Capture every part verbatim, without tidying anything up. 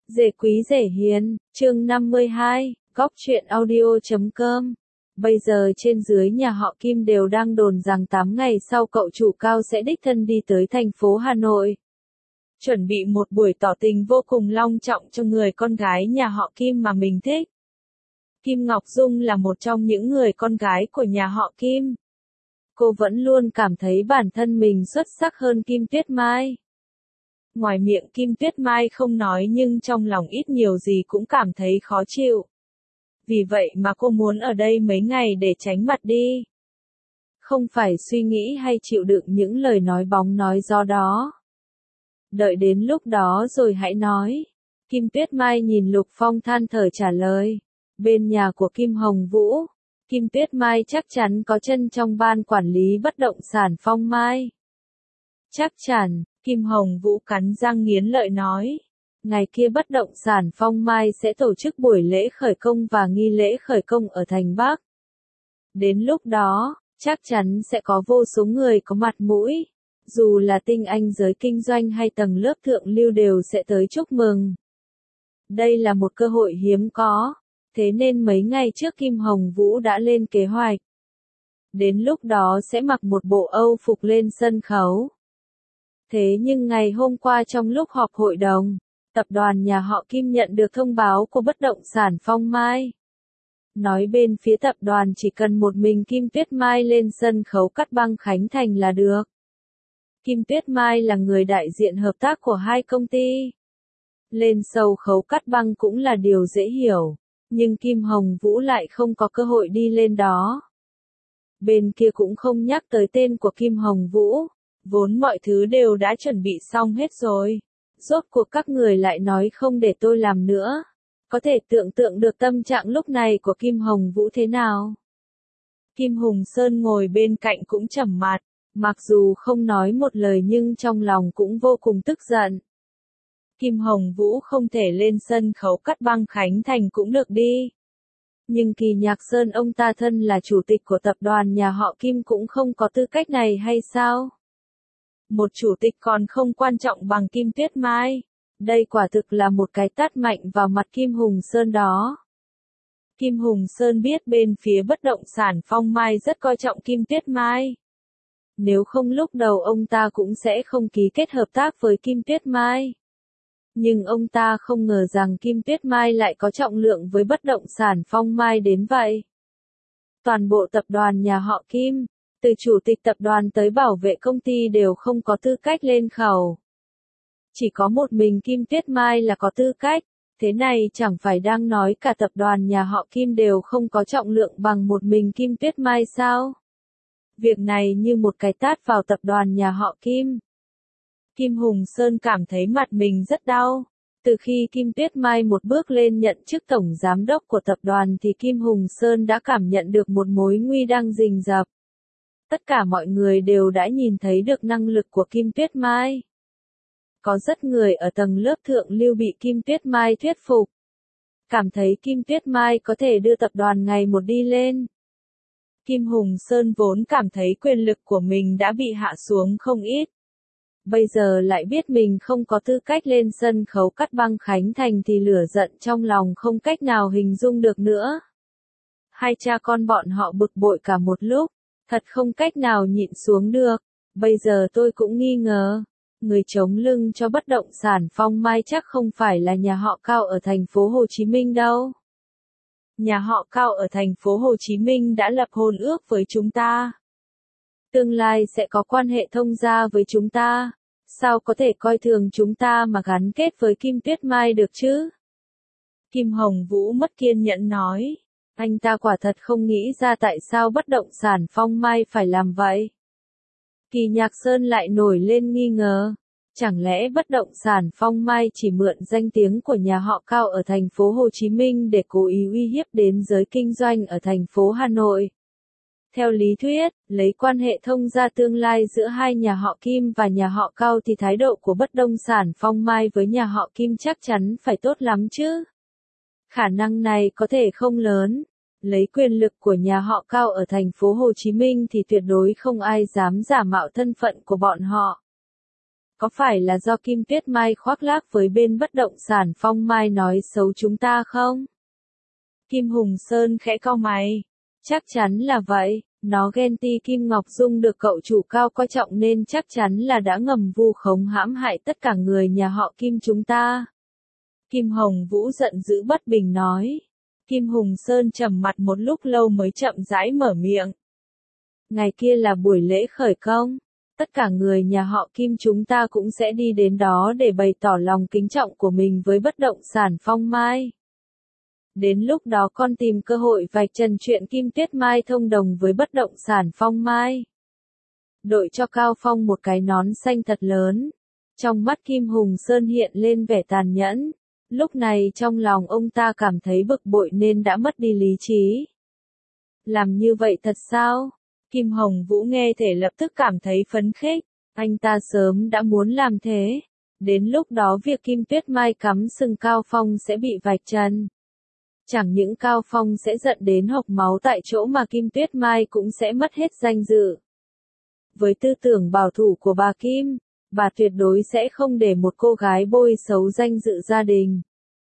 Rể quý rể hiền, chương năm mươi hai, góc truyện audio chấm com. Bây giờ trên dưới nhà họ Kim đều đang đồn rằng tám ngày sau cậu chủ Cao sẽ đích thân đi tới thành phố Hà Nội. Chuẩn bị một buổi tỏ tình vô cùng long trọng cho người con gái nhà họ Kim mà mình thích. Kim Ngọc Dung là một trong những người con gái của nhà họ Kim. Cô vẫn luôn cảm thấy bản thân mình xuất sắc hơn Kim Tuyết Mai. Ngoài miệng Kim Tuyết Mai không nói nhưng trong lòng ít nhiều gì cũng cảm thấy khó chịu. Vì vậy mà cô muốn ở đây mấy ngày để tránh mặt đi. Không phải suy nghĩ hay chịu đựng những lời nói bóng nói gió đó. Đợi đến lúc đó rồi hãy nói. Kim Tuyết Mai nhìn Lục Phong than thở trả lời. Bên nhà của Kim Hồng Vũ, Kim Tuyết Mai chắc chắn có chân trong ban quản lý bất động sản Phong Mai. Chắc chắn, Kim Hồng Vũ cắn răng nghiến lợi nói. Ngày kia bất động sản Phong Mai sẽ tổ chức buổi lễ khởi công và nghi lễ khởi công ở thành Bắc. Đến lúc đó, chắc chắn sẽ có vô số người có mặt mũi. Dù là tinh anh giới kinh doanh hay tầng lớp thượng lưu đều sẽ tới chúc mừng. Đây là một cơ hội hiếm có. Thế nên mấy ngày trước Kim Hồng Vũ đã lên kế hoạch. Đến lúc đó sẽ mặc một bộ Âu phục lên sân khấu. Thế nhưng ngày hôm qua trong lúc họp hội đồng, tập đoàn nhà họ Kim nhận được thông báo của bất động sản Phong Mai. Nói bên phía tập đoàn chỉ cần một mình Kim Tuyết Mai lên sân khấu cắt băng khánh thành là được. Kim Tuyết Mai là người đại diện hợp tác của hai công ty. Lên sân khấu cắt băng cũng là điều dễ hiểu. Nhưng Kim Hồng Vũ lại không có cơ hội đi lên đó. Bên kia cũng không nhắc tới tên của Kim Hồng Vũ, vốn mọi thứ đều đã chuẩn bị xong hết rồi. Rốt cuộc các người lại nói không để tôi làm nữa. Có thể tưởng tượng được tâm trạng lúc này của Kim Hồng Vũ thế nào. Kim Hùng Sơn ngồi bên cạnh cũng trầm mặt, mặc dù không nói một lời nhưng trong lòng cũng vô cùng tức giận. Kim Hồng Vũ không thể lên sân khấu cắt băng khánh thành cũng được đi. Nhưng Kỳ Nhạc Sơn ông ta thân là chủ tịch của tập đoàn nhà họ Kim cũng không có tư cách này hay sao? Một chủ tịch còn không quan trọng bằng Kim Tuyết Mai. Đây quả thực là một cái tát mạnh vào mặt Kim Hùng Sơn đó. Kim Hùng Sơn biết bên phía bất động sản Phong Mai rất coi trọng Kim Tuyết Mai. Nếu không lúc đầu ông ta cũng sẽ không ký kết hợp tác với Kim Tuyết Mai. Nhưng ông ta không ngờ rằng Kim Tuyết Mai lại có trọng lượng với bất động sản Phong Mai đến vậy. Toàn bộ tập đoàn nhà họ Kim, từ chủ tịch tập đoàn tới bảo vệ công ty đều không có tư cách lên khẩu. Chỉ có một mình Kim Tuyết Mai là có tư cách, thế này chẳng phải đang nói cả tập đoàn nhà họ Kim đều không có trọng lượng bằng một mình Kim Tuyết Mai sao? Việc này như một cái tát vào tập đoàn nhà họ Kim. Kim Hùng Sơn cảm thấy mặt mình rất đau. Từ khi Kim Tuyết Mai một bước lên nhận chức tổng giám đốc của tập đoàn thì Kim Hùng Sơn đã cảm nhận được một mối nguy đang rình rập. Tất cả mọi người đều đã nhìn thấy được năng lực của Kim Tuyết Mai. Có rất người ở tầng lớp thượng lưu bị Kim Tuyết Mai thuyết phục. Cảm thấy Kim Tuyết Mai có thể đưa tập đoàn ngày một đi lên. Kim Hùng Sơn vốn cảm thấy quyền lực của mình đã bị hạ xuống không ít. Bây giờ lại biết mình không có tư cách lên sân khấu cắt băng khánh thành thì lửa giận trong lòng không cách nào hình dung được nữa. Hai cha con bọn họ bực bội cả một lúc, thật không cách nào nhịn xuống được. Bây giờ tôi cũng nghi ngờ, người chống lưng cho bất động sản Phong Mai chắc không phải là nhà họ Cao ở thành phố Hồ Chí Minh đâu. Nhà họ Cao ở thành phố Hồ Chí Minh đã lập hôn ước với chúng ta. Tương lai sẽ có quan hệ thông gia với chúng ta. Sao có thể coi thường chúng ta mà gắn kết với Kim Tuyết Mai được chứ? Kim Hồng Vũ mất kiên nhẫn nói. Anh ta quả thật không nghĩ ra tại sao bất động sản Phong Mai phải làm vậy. Kỳ Nhạc Sơn lại nổi lên nghi ngờ. Chẳng lẽ bất động sản Phong Mai chỉ mượn danh tiếng của nhà họ Cao ở thành phố Hồ Chí Minh để cố ý uy hiếp đến giới kinh doanh ở thành phố Hà Nội? Theo lý thuyết, lấy quan hệ thông gia tương lai giữa hai nhà họ Kim và nhà họ Cao thì thái độ của bất động sản Phong Mai với nhà họ Kim chắc chắn phải tốt lắm chứ. Khả năng này có thể không lớn. Lấy quyền lực của nhà họ Cao ở thành phố Hồ Chí Minh thì tuyệt đối không ai dám giả mạo thân phận của bọn họ. Có phải là do Kim Tuyết Mai khoác lác với bên bất động sản Phong Mai nói xấu chúng ta không? Kim Hùng Sơn khẽ cau mày. Chắc chắn là vậy, nó ghen tị Kim Ngọc Dung được cậu chủ Cao coi trọng nên chắc chắn là đã ngầm vu khống hãm hại tất cả người nhà họ Kim chúng ta. Kim Hồng Vũ giận dữ bất bình nói. Kim Hùng Sơn trầm mặt một lúc lâu mới chậm rãi mở miệng. Ngày kia là buổi lễ khởi công, tất cả người nhà họ Kim chúng ta cũng sẽ đi đến đó để bày tỏ lòng kính trọng của mình với bất động sản Phong Mai. Đến lúc đó con tìm cơ hội vạch trần chuyện Kim Tuyết Mai thông đồng với bất động sản Phong Mai. Đội cho Cao Phong một cái nón xanh thật lớn. Trong mắt Kim Hùng Sơn hiện lên vẻ tàn nhẫn. Lúc này trong lòng ông ta cảm thấy bực bội nên đã mất đi lý trí. Làm như vậy thật sao? Kim Hồng Vũ nghe thể lập tức cảm thấy phấn khích. Anh ta sớm đã muốn làm thế. Đến lúc đó việc Kim Tuyết Mai cắm sừng Cao Phong sẽ bị vạch trần. Chẳng những Cao Phong sẽ giận đến hộc máu tại chỗ mà Kim Tuyết Mai cũng sẽ mất hết danh dự. Với tư tưởng bảo thủ của bà Kim, bà tuyệt đối sẽ không để một cô gái bôi xấu danh dự gia đình.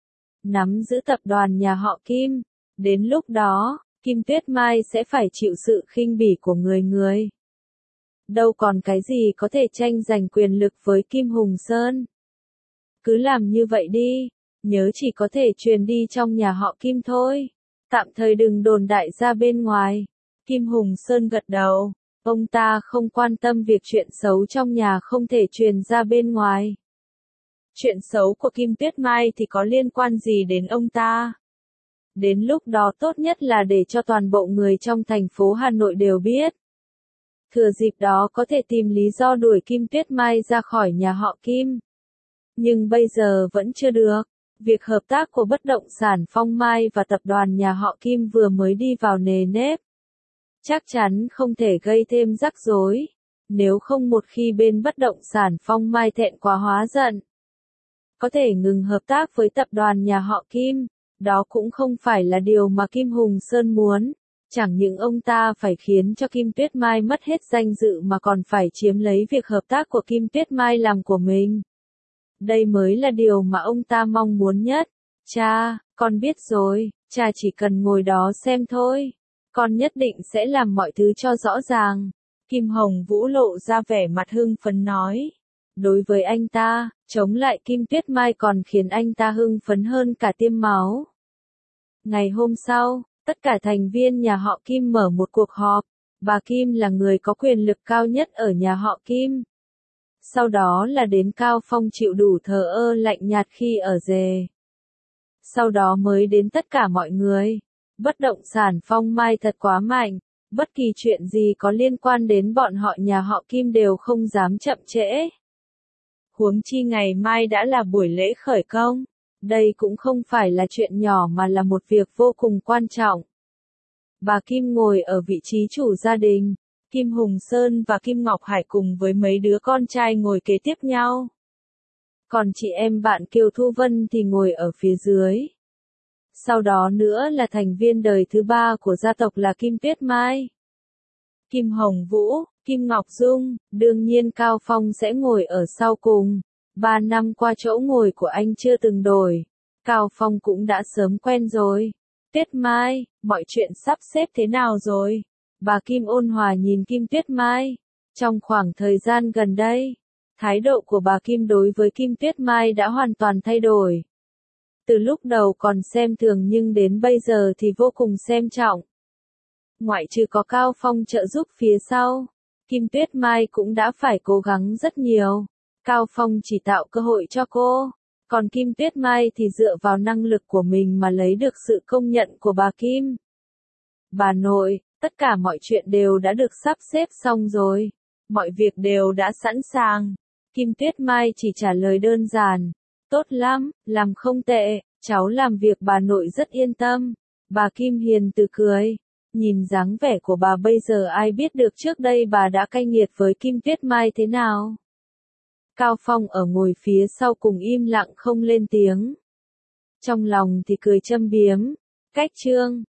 Nắm giữ tập đoàn nhà họ Kim, đến lúc đó, Kim Tuyết Mai sẽ phải chịu sự khinh bỉ của người người. Đâu còn cái gì có thể tranh giành quyền lực với Kim Hùng Sơn. Cứ làm như vậy đi, nhớ chỉ có thể truyền đi trong nhà họ Kim thôi. Tạm thời đừng đồn đại ra bên ngoài. Kim Hùng Sơn gật đầu. Ông ta không quan tâm việc chuyện xấu trong nhà không thể truyền ra bên ngoài. Chuyện xấu của Kim Tuyết Mai thì có liên quan gì đến ông ta? Đến lúc đó tốt nhất là để cho toàn bộ người trong thành phố Hà Nội đều biết. Thừa dịp đó có thể tìm lý do đuổi Kim Tuyết Mai ra khỏi nhà họ Kim. Nhưng bây giờ vẫn chưa được. Việc hợp tác của bất động sản Phong Mai và tập đoàn nhà họ Kim vừa mới đi vào nề nếp. Chắc chắn không thể gây thêm rắc rối. Nếu không một khi bên bất động sản Phong Mai thẹn quá hóa giận, có thể ngừng hợp tác với tập đoàn nhà họ Kim. Đó cũng không phải là điều mà Kim Hùng Sơn muốn. Chẳng những ông ta phải khiến cho Kim Tuyết Mai mất hết danh dự mà còn phải chiếm lấy việc hợp tác của Kim Tuyết Mai làm của mình. Đây mới là điều mà ông ta mong muốn nhất. Cha, con biết rồi, cha chỉ cần ngồi đó xem thôi. Con nhất định sẽ làm mọi thứ cho rõ ràng. Kim Hồng Vũ lộ ra vẻ mặt hưng phấn nói. Đối với anh ta, chống lại Kim Tuyết Mai còn khiến anh ta hưng phấn hơn cả tiêm máu. Ngày hôm sau, tất cả thành viên nhà họ Kim mở một cuộc họp. Bà Kim là người có quyền lực cao nhất ở nhà họ Kim. Sau đó là đến Cao Phong chịu đủ thờ ơ lạnh nhạt khi ở rể. Sau đó mới đến tất cả mọi người. Bất động sản Phong Mai thật quá mạnh. Bất kỳ chuyện gì có liên quan đến bọn họ nhà họ Kim đều không dám chậm trễ. Huống chi ngày mai đã là buổi lễ khởi công. Đây cũng không phải là chuyện nhỏ mà là một việc vô cùng quan trọng. Bà Kim ngồi ở vị trí chủ gia đình. Kim Hùng Sơn và Kim Ngọc Hải cùng với mấy đứa con trai ngồi kế tiếp nhau. Còn chị em bạn Kiều Thu Vân thì ngồi ở phía dưới. Sau đó nữa là thành viên đời thứ ba của gia tộc là Kim Tuyết Mai. Kim Hồng Vũ, Kim Ngọc Dung, đương nhiên Cao Phong sẽ ngồi ở sau cùng. Ba năm qua chỗ ngồi của anh chưa từng đổi. Cao Phong cũng đã sớm quen rồi. Tuyết Mai, mọi chuyện sắp xếp thế nào rồi? Bà Kim ôn hòa nhìn Kim Tuyết Mai. Trong khoảng thời gian gần đây, thái độ của bà Kim đối với Kim Tuyết Mai đã hoàn toàn thay đổi. Từ lúc đầu còn xem thường nhưng đến bây giờ thì vô cùng xem trọng. Ngoại trừ có Cao Phong trợ giúp phía sau, Kim Tuyết Mai cũng đã phải cố gắng rất nhiều. Cao Phong chỉ tạo cơ hội cho cô, còn Kim Tuyết Mai thì dựa vào năng lực của mình mà lấy được sự công nhận của bà Kim. Bà nội, tất cả mọi chuyện đều đã được sắp xếp xong rồi. Mọi việc đều đã sẵn sàng. Kim Tuyết Mai chỉ trả lời đơn giản. Tốt lắm, làm không tệ, cháu làm việc bà nội rất yên tâm. Bà Kim hiền từ cười. Nhìn dáng vẻ của bà bây giờ ai biết được trước đây bà đã cay nghiệt với Kim Tuyết Mai thế nào. Cao Phong ở ngồi phía sau cùng im lặng không lên tiếng. Trong lòng thì cười châm biếm. Cách chương